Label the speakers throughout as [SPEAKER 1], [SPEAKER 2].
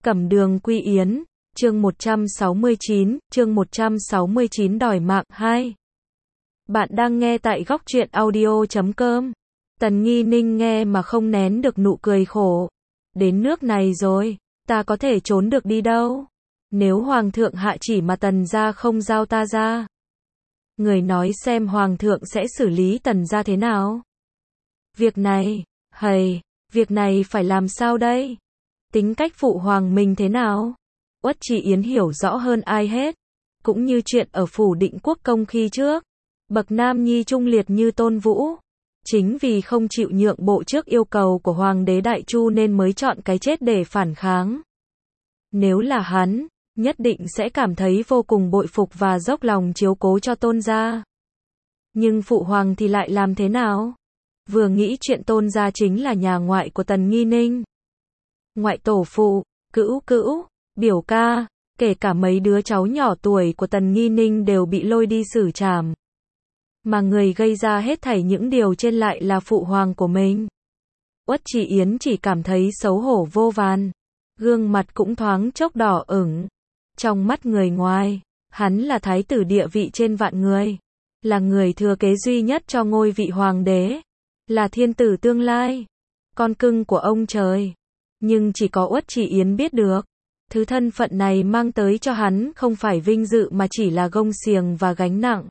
[SPEAKER 1] Cẩm Đường Quy Yến, chương 169 đòi mạng 2. Bạn đang nghe tại góc truyện audio.com. Tần Nghi Ninh nghe mà không nén được nụ cười khổ. Đến nước này rồi, ta có thể trốn được đi đâu? Nếu Hoàng thượng hạ chỉ mà Tần gia không giao ta ra. Người nói xem Hoàng thượng sẽ xử lý Tần gia thế nào? Việc này phải làm sao đây? Tính cách phụ hoàng mình thế nào? Uất Trì Yến hiểu rõ hơn ai hết. Cũng như chuyện ở phủ Định Quốc Công khi trước. Bậc nam nhi trung liệt như Tôn Vũ. Chính vì không chịu nhượng bộ trước yêu cầu của Hoàng đế Đại Chu nên mới chọn cái chết để phản kháng. Nếu là hắn, nhất định sẽ cảm thấy vô cùng bội phục và dốc lòng chiếu cố cho Tôn gia. Nhưng phụ hoàng thì lại làm thế nào? Vừa nghĩ chuyện Tôn gia chính là nhà ngoại của Tần Nghi Ninh. Ngoại tổ phụ, cữu, biểu ca, kể cả mấy đứa cháu nhỏ tuổi của Tần Nghi Ninh đều bị lôi đi xử trảm. Mà người gây ra hết thảy những điều trên lại là phụ hoàng của mình. Uất Trì Yến chỉ cảm thấy xấu hổ vô vàn. Gương mặt cũng thoáng chốc đỏ ửng. Trong mắt người ngoài, hắn là thái tử địa vị trên vạn người. Là người thừa kế duy nhất cho ngôi vị hoàng đế. Là thiên tử tương lai. Con cưng của ông trời. Nhưng chỉ có Uất Trì Yến biết được. Thứ thân phận này mang tới cho hắn không phải vinh dự mà chỉ là gông xiềng và gánh nặng.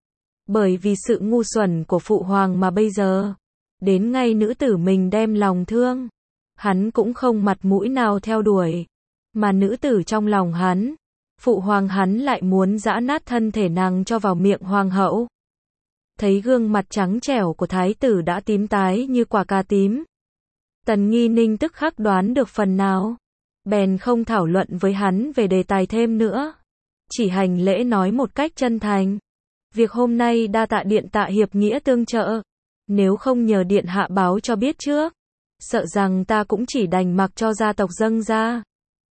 [SPEAKER 1] Bởi vì sự ngu xuẩn của phụ hoàng mà bây giờ, đến ngay nữ tử mình đem lòng thương, hắn cũng không mặt mũi nào theo đuổi. Mà nữ tử trong lòng hắn, phụ hoàng hắn lại muốn giã nát thân thể nàng cho vào miệng hoàng hậu. Thấy gương mặt trắng trẻo của thái tử đã tím tái như quả cà tím. Tần Nghi Ninh tức khắc đoán được phần nào. Bèn không thảo luận với hắn về đề tài thêm nữa. Chỉ hành lễ nói một cách chân thành. Việc hôm nay đa tạ điện tạ hiệp nghĩa tương trợ. Nếu không nhờ điện hạ báo cho biết trước, sợ rằng ta cũng chỉ đành mặc cho gia tộc dâng ra.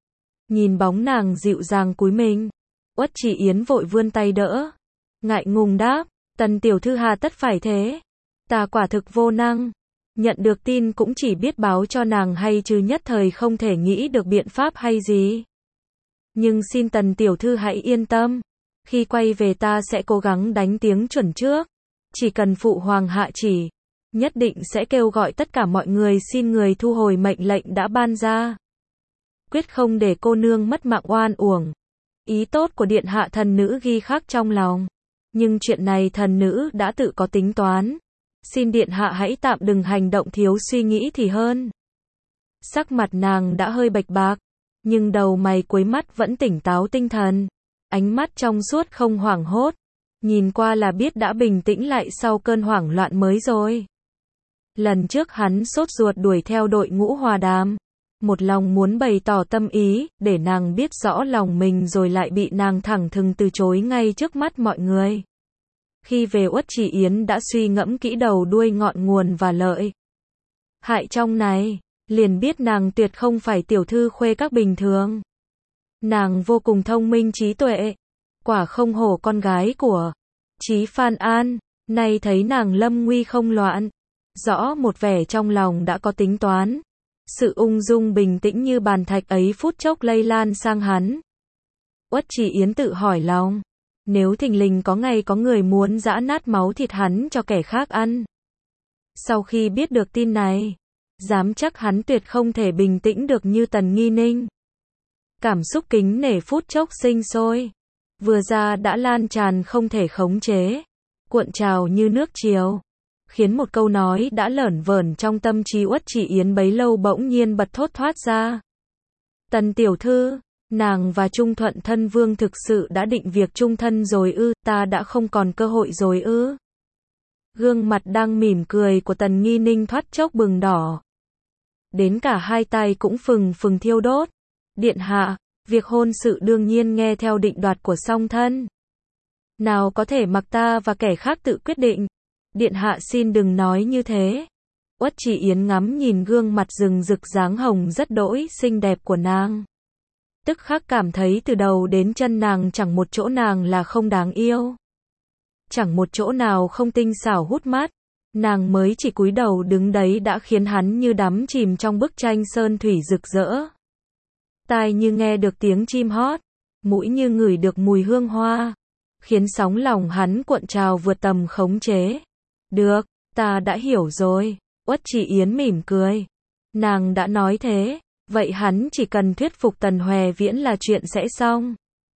[SPEAKER 1] Nhìn bóng nàng dịu dàng cúi mình, Uất Trì Yến vội vươn tay đỡ. Ngại ngùng đáp, Tần tiểu thư hà tất phải thế. Ta quả thực vô năng. Nhận được tin cũng chỉ biết báo cho nàng hay chứ nhất thời không thể nghĩ được biện pháp hay gì. Nhưng xin Tần tiểu thư hãy yên tâm. Khi quay về ta sẽ cố gắng đánh tiếng chuẩn trước. Chỉ cần phụ hoàng hạ chỉ, nhất định sẽ kêu gọi tất cả mọi người xin người thu hồi mệnh lệnh đã ban ra. Quyết không để cô nương mất mạng oan uổng. Ý tốt của điện hạ thần nữ ghi khắc trong lòng. Nhưng chuyện này thần nữ đã tự có tính toán. Xin điện hạ hãy tạm đừng hành động thiếu suy nghĩ thì hơn. Sắc mặt nàng đã hơi bạch bạc, nhưng đầu mày cuối mắt vẫn tỉnh táo tinh thần. Ánh mắt trong suốt không hoảng hốt. Nhìn qua là biết đã bình tĩnh lại sau cơn hoảng loạn mới rồi. Lần trước hắn sốt ruột đuổi theo đội ngũ Hòa Đàm. Một lòng muốn bày tỏ tâm ý, để nàng biết rõ lòng mình rồi lại bị nàng thẳng thừng từ chối ngay trước mắt mọi người. Khi về Uất Trì Yến đã suy ngẫm kỹ đầu đuôi ngọn nguồn và lợi hại trong này, liền biết nàng tuyệt không phải tiểu thư khuê các bình thường. Nàng vô cùng thông minh trí tuệ, quả không hổ con gái của Chí Phan An. Nay thấy nàng lâm nguy không loạn, rõ một vẻ trong lòng đã có tính toán. Sự ung dung bình tĩnh như bàn thạch ấy phút chốc lây lan sang hắn. Uất Trì Yến tự hỏi lòng, nếu thình lình có ngày có người muốn giã nát máu thịt hắn cho kẻ khác ăn. Sau khi biết được tin này, dám chắc hắn tuyệt không thể bình tĩnh được như Tần Nghi Ninh. Cảm xúc kính nể phút chốc sinh sôi, vừa ra đã lan tràn không thể khống chế, cuộn trào như nước triều, khiến một câu nói đã lởn vởn trong tâm trí Uất Trì Yến bấy lâu bỗng nhiên bật thốt thoát ra. Tần tiểu thư, nàng và Trung Thuận thân vương thực sự đã định việc chung thân rồi ư? Ta đã không còn cơ hội rồi ư? Gương mặt đang mỉm cười của Tần Nghi Ninh thoát chốc bừng đỏ. Đến cả hai tay cũng phừng phừng thiêu đốt. Điện hạ, việc hôn sự đương nhiên nghe theo định đoạt của song thân. Nào có thể mặc ta và kẻ khác tự quyết định. Điện hạ xin đừng nói như thế. Uất Trì Yến ngắm nhìn gương mặt rừng rực dáng hồng rất đỗi xinh đẹp của nàng. Tức khắc cảm thấy từ đầu đến chân nàng chẳng một chỗ nàng là không đáng yêu. Chẳng một chỗ nào không tinh xảo hút mắt. Nàng mới chỉ cúi đầu đứng đấy đã khiến hắn như đắm chìm trong bức tranh sơn thủy rực rỡ. tai như nghe được tiếng chim hót, mũi như ngửi được mùi hương hoa, khiến sóng lòng hắn cuộn trào vượt tầm khống chế. Được, ta đã hiểu rồi. Uất Chỉ Yến mỉm cười. Nàng đã nói thế, vậy hắn chỉ cần thuyết phục Tần Hoè Viễn là chuyện sẽ xong.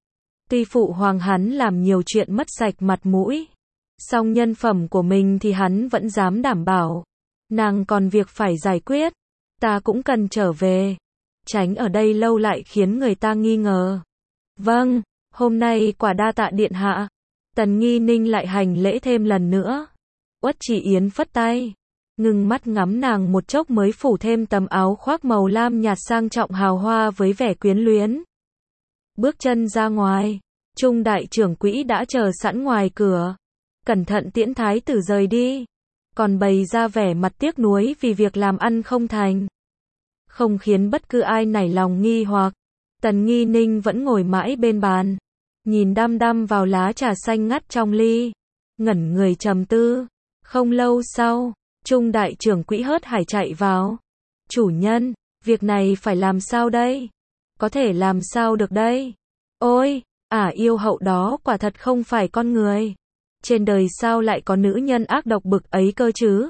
[SPEAKER 1] Tuy phụ hoàng hắn làm nhiều chuyện mất sạch mặt mũi, song nhân phẩm của mình thì hắn vẫn dám đảm bảo. Nàng còn việc phải giải quyết, ta cũng cần trở về. Tránh ở đây lâu lại khiến người ta nghi ngờ. Vâng, hôm nay quả đa tạ điện hạ. Tần Nghi Ninh lại hành lễ thêm lần nữa. Uất Chỉ Yến phất tay, ngưng mắt ngắm nàng một chốc mới phủ thêm tấm áo khoác màu lam nhạt sang trọng hào hoa với vẻ quyến luyến. Bước chân ra ngoài, Trung đại trưởng quỹ đã chờ sẵn ngoài cửa, cẩn thận tiễn thái tử rời đi, còn bày ra vẻ mặt tiếc nuối vì việc làm ăn không thành. Không khiến bất cứ ai nảy lòng nghi hoặc, Tần Nghi Ninh vẫn ngồi mãi bên bàn, nhìn đăm đăm vào lá trà xanh ngắt trong ly, ngẩn người trầm tư. Không lâu sau, Trung đại trưởng quỹ hớt hải chạy vào. Chủ nhân, việc này phải làm sao đây? Có thể làm sao được đây? Ôi, yêu hậu đó quả thật không phải con người. Trên đời sao lại có nữ nhân ác độc bực ấy cơ chứ?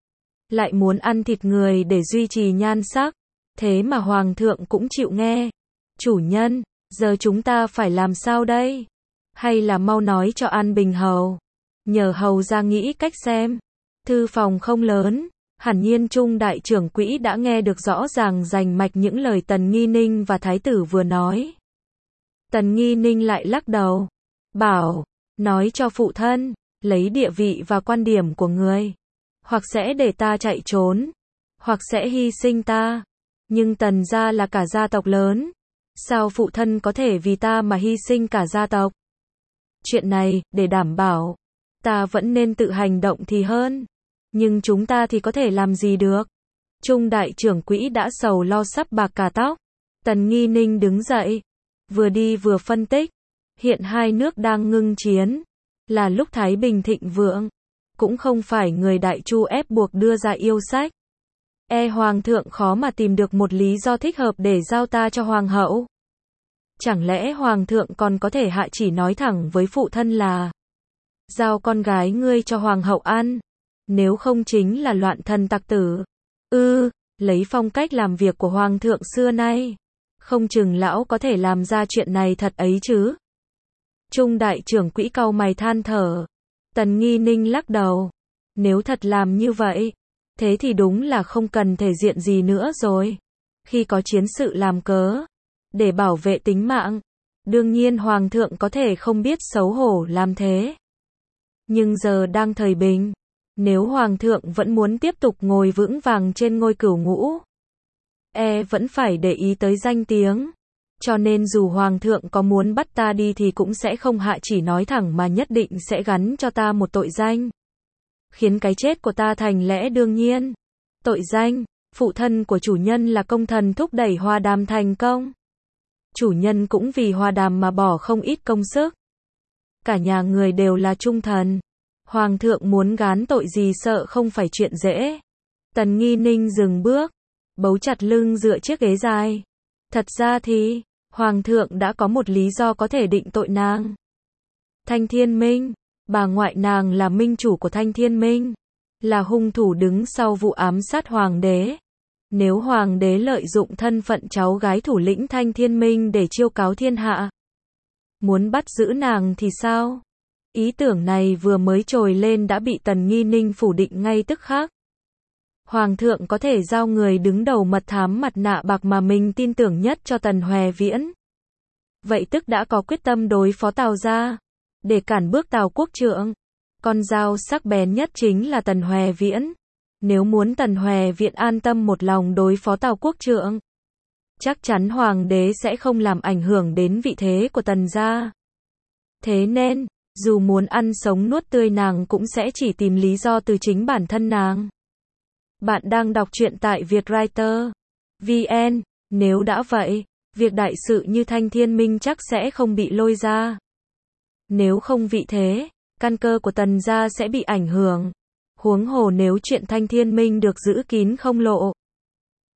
[SPEAKER 1] Lại muốn ăn thịt người để duy trì nhan sắc. Thế mà hoàng thượng cũng chịu nghe. Chủ nhân, giờ chúng ta phải làm sao đây? Hay là mau nói cho An Bình hầu, nhờ hầu ra nghĩ cách xem. Thư phòng không lớn, hẳn nhiên Trung đại trưởng quỹ đã nghe được rõ ràng rành mạch những lời Tần Nghi Ninh và thái tử vừa nói. Tần Nghi Ninh lại lắc đầu, bảo, nói cho phụ thân, lấy địa vị và quan điểm của người, hoặc sẽ để ta chạy trốn, hoặc sẽ hy sinh ta. Nhưng Tần gia là cả gia tộc lớn, sao phụ thân có thể vì ta mà hy sinh cả gia tộc? Chuyện này, để đảm bảo, ta vẫn nên tự hành động thì hơn. Nhưng chúng ta thì có thể làm gì được? Trung đại trưởng quỹ đã sầu lo sắp bạc cả tóc. Tần Nghi Ninh đứng dậy, vừa đi vừa phân tích. Hiện hai nước đang ngưng chiến, là lúc thái bình thịnh vượng, cũng không phải người đại chu ép buộc đưa ra yêu sách. Hoàng thượng khó mà tìm được một lý do thích hợp để giao ta cho hoàng hậu. Chẳng lẽ hoàng thượng còn có thể hạ chỉ nói thẳng với phụ thân là giao con gái ngươi cho hoàng hậu ăn? Nếu không chính là loạn thần tặc tử. Lấy phong cách làm việc của hoàng thượng xưa nay, không chừng lão có thể làm ra chuyện này thật ấy chứ. Trung đại trưởng quỹ cau mày than thở. Tần Nghi Ninh lắc đầu. Nếu thật làm như vậy, thế thì đúng là không cần thể diện gì nữa rồi. Khi có chiến sự làm cớ, để bảo vệ tính mạng, đương nhiên hoàng thượng có thể không biết xấu hổ làm thế. Nhưng giờ đang thời bình, nếu hoàng thượng vẫn muốn tiếp tục ngồi vững vàng trên ngôi cửu ngũ, vẫn phải để ý tới danh tiếng. Cho nên dù hoàng thượng có muốn bắt ta đi thì cũng sẽ không hạ chỉ nói thẳng mà nhất định sẽ gắn cho ta một tội danh, khiến cái chết của ta thành lẽ đương nhiên. Tội danh, phụ thân của chủ nhân là công thần thúc đẩy hòa đàm thành công. Chủ nhân cũng vì hòa đàm mà bỏ không ít công sức. Cả nhà người đều là trung thần. Hoàng thượng muốn gán tội gì sợ không phải chuyện dễ. Tần Nghi Ninh dừng bước, bấu chặt lưng dựa chiếc ghế dài. Thật ra thì, hoàng thượng đã có một lý do có thể định tội nàng. Thanh Thiên Minh, bà ngoại nàng là minh chủ của Thanh Thiên Minh, là hung thủ đứng sau vụ ám sát hoàng đế. Nếu hoàng đế lợi dụng thân phận cháu gái thủ lĩnh Thanh Thiên Minh để chiêu cáo thiên hạ, muốn bắt giữ nàng thì sao? Ý tưởng này vừa mới trồi lên đã bị Tần Nghi Ninh phủ định ngay tức khắc. Hoàng thượng có thể giao người đứng đầu mật thám mặt nạ bạc mà mình tin tưởng nhất cho Tần Hoè Viễn. Vậy tức đã có quyết tâm đối phó Tào gia, để cản bước Tào quốc trượng. Con dao sắc bén nhất chính là Tần Hoè Viễn. Nếu muốn Tần Hoè Viễn an tâm một lòng đối phó Tào quốc trượng, chắc chắn hoàng đế sẽ không làm ảnh hưởng đến vị thế của Tần gia. Thế nên, dù muốn ăn sống nuốt tươi nàng cũng sẽ chỉ tìm lý do từ chính bản thân nàng. Bạn đang đọc truyện tại Vietwriter VN. Nếu đã vậy, việc đại sự như Thanh Thiên Minh chắc sẽ không bị lôi ra. Nếu không vị thế, căn cơ của Tần gia sẽ bị ảnh hưởng. Huống hồ nếu chuyện Thanh Thiên Minh được giữ kín không lộ,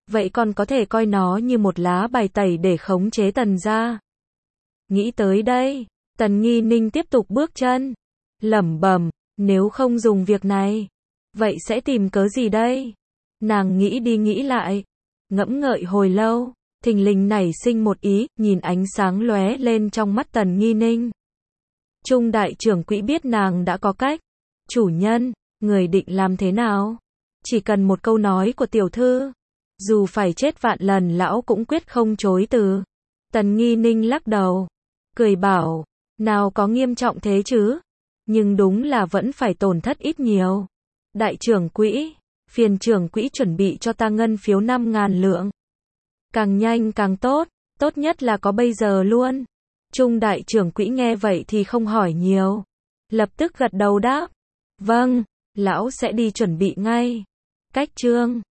[SPEAKER 1] vậy còn có thể coi nó như một lá bài tẩy để khống chế Tần gia. Nghĩ tới đây, Tần Nghi Ninh tiếp tục bước chân, lẩm bẩm, nếu không dùng việc này, vậy sẽ tìm cớ gì đây? Nàng nghĩ đi nghĩ lại, ngẫm ngợi hồi lâu, thình lình nảy sinh một ý, nhìn ánh sáng lóe lên trong mắt Tần Nghi Ninh. Trung đại trưởng quỹ biết nàng đã có cách. Chủ nhân, người định làm thế nào? Chỉ cần một câu nói của tiểu thư, dù phải chết vạn lần lão cũng quyết không chối từ. Tần Nghi Ninh lắc đầu, cười bảo, nào có nghiêm trọng thế chứ? Nhưng đúng là vẫn phải tổn thất ít nhiều. Đại trưởng quỹ, phiền trưởng quỹ chuẩn bị cho ta ngân phiếu 5.000 lượng. Càng nhanh càng tốt, tốt nhất là có bây giờ luôn. Trung đại trưởng quỹ nghe vậy thì không hỏi nhiều, lập tức gật đầu đáp, vâng, lão sẽ đi chuẩn bị ngay. Cách chương